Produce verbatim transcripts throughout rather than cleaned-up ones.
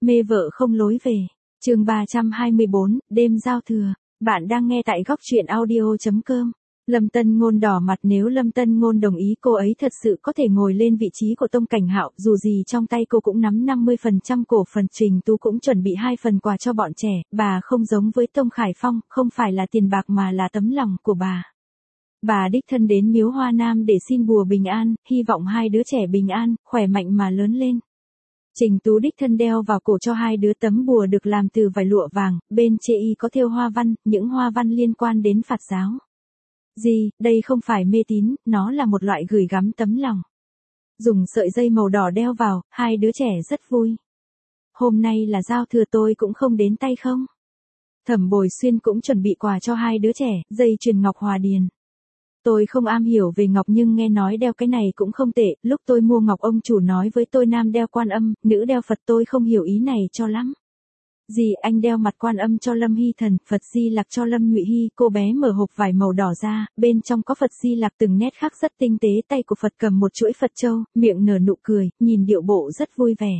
Mê vợ không lối về. Chương ba trăm hai mươi bốn, đêm giao thừa. Bạn đang nghe tại góc truyện audio chấm com. Lâm Tân Ngôn đỏ mặt nếu Lâm Tân Ngôn đồng ý cô ấy thật sự có thể ngồi lên vị trí của Tông Cảnh Hạo, dù gì trong tay cô cũng nắm năm mươi phần trăm cổ phần, Trình Tú cũng chuẩn bị hai phần quà cho bọn trẻ, bà không giống với Tông Khải Phong, không phải là tiền bạc mà là tấm lòng của bà. Bà đích thân đến miếu Hoa Nam để xin bùa bình an, hy vọng hai đứa trẻ bình an, khỏe mạnh mà lớn lên. Trình Tú đích thân đeo vào cổ cho hai đứa tấm bùa được làm từ vải lụa vàng, bên chê y có thêu hoa văn, những hoa văn liên quan đến Phật giáo. Gì, đây không phải mê tín, nó là một loại gửi gắm tấm lòng. Dùng sợi dây màu đỏ đeo vào, hai đứa trẻ rất vui. Hôm nay là giao thừa tôi cũng không đến tay không. Thẩm Bồi Xuyên cũng chuẩn bị quà cho hai đứa trẻ, dây chuyền ngọc hòa điền. Tôi không am hiểu về ngọc nhưng nghe nói đeo cái này cũng không tệ, lúc tôi mua ngọc ông chủ nói với tôi nam đeo Quan Âm, nữ đeo Phật, tôi không hiểu ý này cho lắm. Gì, anh đeo mặt Quan Âm cho Lâm Hy Thần, Phật Di Lặc cho Lâm Nhụy Hy, cô bé mở hộp vải màu đỏ ra, bên trong có Phật Di Lặc từng nét khắc rất tinh tế, tay của Phật cầm một chuỗi Phật châu, miệng nở nụ cười, nhìn điệu bộ rất vui vẻ.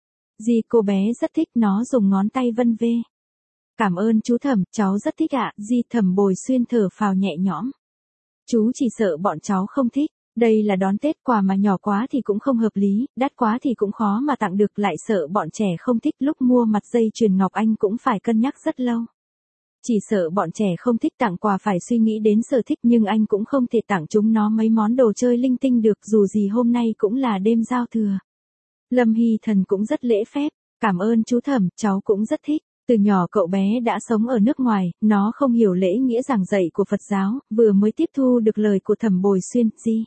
Gì, cô bé rất thích, nó dùng ngón tay vân vê. Cảm ơn chú Thẩm, cháu rất thích ạ. Di, Thẩm Bồi Xuyên thở phào nhẹ nhõm. Chú chỉ sợ bọn cháu không thích, đây là đón Tết, quà mà nhỏ quá thì cũng không hợp lý, đắt quá thì cũng khó mà tặng được, lại sợ bọn trẻ không thích, lúc mua mặt dây chuyền ngọc anh cũng phải cân nhắc rất lâu. Chỉ sợ bọn trẻ không thích tặng quà phải suy nghĩ đến sở thích, nhưng anh cũng không thể tặng chúng nó mấy món đồ chơi linh tinh được, dù gì hôm nay cũng là đêm giao thừa. Lâm Hy Thần cũng rất lễ phép, cảm ơn chú Thẩm, cháu cũng rất thích. Từ nhỏ cậu bé đã sống ở nước ngoài, nó không hiểu lễ nghĩa giảng dạy của Phật giáo, vừa mới tiếp thu được lời của Thẩm Bồi Xuyên. Gì?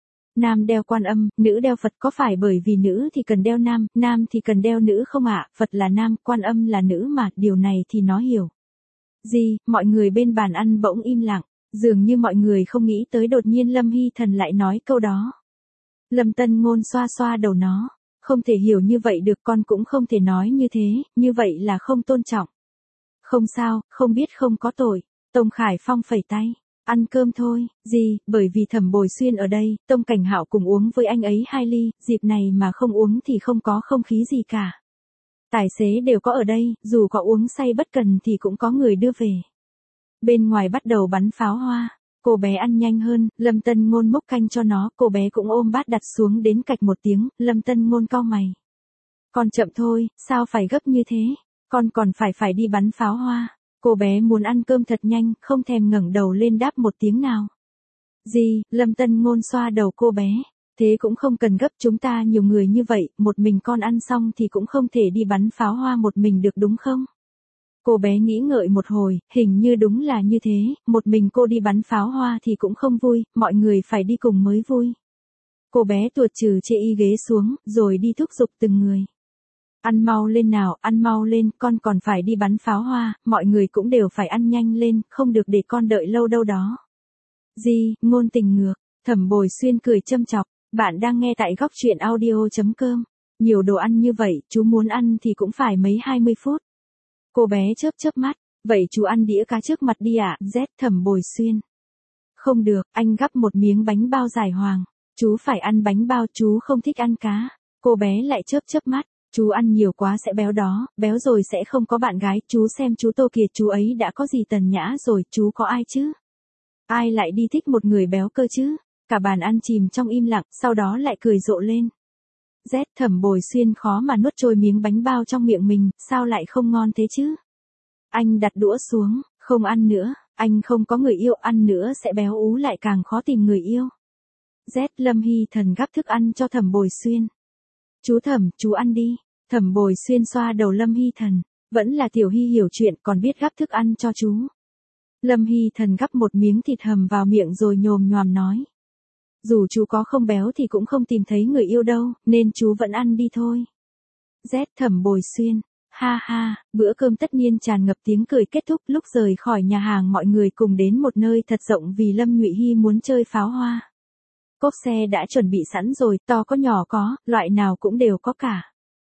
Nam đeo Quan Âm, nữ đeo Phật, có phải bởi vì nữ thì cần đeo nam, nam thì cần đeo nữ không ạ? Phật là nam, Quan Âm là nữ mà, điều này thì nó hiểu. Gì? Mọi người bên bàn ăn bỗng im lặng, dường như mọi người không nghĩ tới, đột nhiên Lâm Hy Thần lại nói câu đó. Lâm Tân Ngôn xoa xoa đầu nó. Không thể hiểu như vậy được, con cũng không thể nói như thế, như vậy là không tôn trọng. Không sao, không biết không có tội. Tông Khải Phong phẩy tay. Ăn cơm thôi. Gì, bởi vì Thẩm Bồi Xuyên ở đây, Tông Cảnh Hạo cùng uống với anh ấy hai ly, dịp này mà không uống thì không có không khí gì cả. Tài xế đều có ở đây, dù có uống say bất cần thì cũng có người đưa về. Bên ngoài bắt đầu bắn pháo hoa. Cô bé ăn nhanh hơn, Lâm Tân Ngôn múc canh cho nó, cô bé cũng ôm bát đặt xuống, đến cạch một tiếng, Lâm Tân Ngôn cau mày. Con chậm thôi, sao phải gấp như thế, con còn phải phải đi bắn pháo hoa. Cô bé muốn ăn cơm thật nhanh, không thèm ngẩng đầu lên đáp một tiếng nào. Gì, Lâm Tân Ngôn xoa đầu cô bé, thế cũng không cần gấp, chúng ta nhiều người như vậy, một mình con ăn xong thì cũng không thể đi bắn pháo hoa một mình được đúng không? Cô bé nghĩ ngợi một hồi, hình như đúng là như thế, một mình cô đi bắn pháo hoa thì cũng không vui, mọi người phải đi cùng mới vui. Cô bé tuột trừ chê y ghế xuống, rồi đi thúc giục từng người. Ăn mau lên nào, ăn mau lên, con còn phải đi bắn pháo hoa, mọi người cũng đều phải ăn nhanh lên, không được để con đợi lâu đâu đó. Gì, ngôn tình ngược, Thẩm Bồi Xuyên cười châm chọc, bạn đang nghe tại góc truyện audio chấm com. Nhiều đồ ăn như vậy, chú muốn ăn thì cũng phải mấy hai mươi phút. Cô bé chớp chớp mắt, vậy chú ăn đĩa cá trước mặt đi ạ. Z, Thẩm Bồi Xuyên. Không được, anh gắp một miếng bánh bao giải hoàng. Chú phải ăn bánh bao, chú không thích ăn cá. Cô bé lại chớp chớp mắt, chú ăn nhiều quá sẽ béo đó, béo rồi sẽ không có bạn gái. Chú xem chú Tô Kiệt, chú ấy đã có gì tần nhã rồi, chú có ai chứ? Ai lại đi thích một người béo cơ chứ? Cả bàn ăn chìm trong im lặng, sau đó lại cười rộ lên. Z, Thẩm Bồi Xuyên khó mà nuốt trôi miếng bánh bao trong miệng mình, sao lại không ngon thế chứ? Anh đặt đũa xuống, không ăn nữa, anh không có người yêu, ăn nữa sẽ béo ú lại càng khó tìm người yêu. Z, Lâm Hy Thần gắp thức ăn cho Thẩm Bồi Xuyên. Chú Thẩm, chú ăn đi. Thẩm Bồi Xuyên xoa đầu Lâm Hy Thần, vẫn là Tiểu Hy hiểu chuyện, còn biết gắp thức ăn cho chú. Lâm Hy Thần gắp một miếng thịt hầm vào miệng rồi nhồm nhoàm nói. Dù chú có không béo thì cũng không tìm thấy người yêu đâu, nên chú vẫn ăn đi thôi. Z, Thẩm Bồi Xuyên. Ha ha, bữa cơm tất nhiên tràn ngập tiếng cười kết thúc, lúc rời khỏi nhà hàng mọi người cùng đến một nơi thật rộng vì Lâm Nhụy Hy muốn chơi pháo hoa. Cốp xe đã chuẩn bị sẵn rồi, to có nhỏ có, loại nào cũng đều có cả.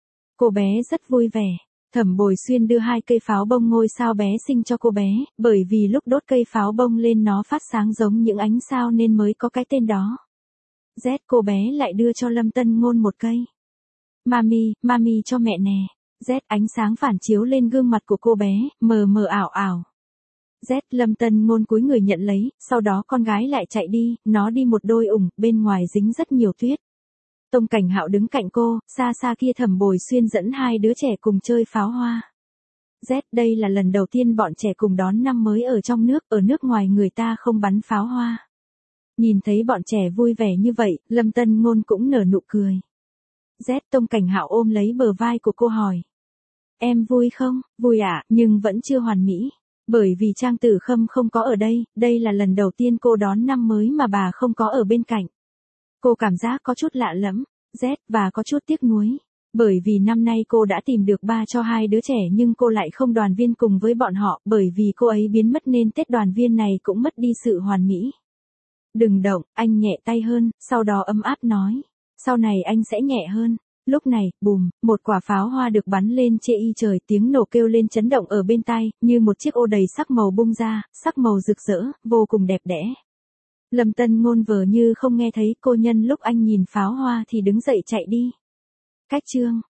Cô bé rất vui vẻ. Thẩm Bồi Xuyên đưa hai cây pháo bông ngôi sao bé xinh cho cô bé, bởi vì lúc đốt cây pháo bông lên nó phát sáng giống những ánh sao nên mới có cái tên đó. Z, cô bé lại đưa cho Lâm Tân Ngôn một cây. Mami, mami cho mẹ nè. Z ánh sáng phản chiếu lên gương mặt của cô bé, mờ mờ ảo ảo. Z Lâm Tân Ngôn cúi người nhận lấy, sau đó con gái lại chạy đi, nó đi một đôi ủng, bên ngoài dính rất nhiều tuyết. Tông Cảnh Hạo đứng cạnh cô, xa xa kia Thẩm Bồi Xuyên dẫn hai đứa trẻ cùng chơi pháo hoa. Z đây là lần đầu tiên bọn trẻ cùng đón năm mới ở trong nước, ở nước ngoài người ta không bắn pháo hoa. Nhìn thấy bọn trẻ vui vẻ như vậy, Lâm Tân Ngôn cũng nở nụ cười. Z Tông Cảnh Hạo ôm lấy bờ vai của cô hỏi. Em vui không? Vui ạ, nhưng vẫn chưa hoàn mỹ. Bởi vì Trang Tử Khâm không có ở đây, đây là lần đầu tiên cô đón năm mới mà bà không có ở bên cạnh. Cô cảm giác có chút lạ lẫm, Z, và có chút tiếc nuối. Bởi vì năm nay cô đã tìm được ba cho hai đứa trẻ nhưng cô lại không đoàn viên cùng với bọn họ, bởi vì cô ấy biến mất nên Tết đoàn viên này cũng mất đi sự hoàn mỹ. Đừng động, anh nhẹ tay hơn, sau đó ấm áp nói. Sau này anh sẽ nhẹ hơn. Lúc này, bùm, một quả pháo hoa được bắn lên chê y trời, tiếng nổ kêu lên chấn động ở bên tai, như một chiếc ô đầy sắc màu bung ra, sắc màu rực rỡ, vô cùng đẹp đẽ. Lâm Tân Ngôn vờ như không nghe thấy, cô nhân lúc anh nhìn pháo hoa thì đứng dậy chạy đi. Cách chương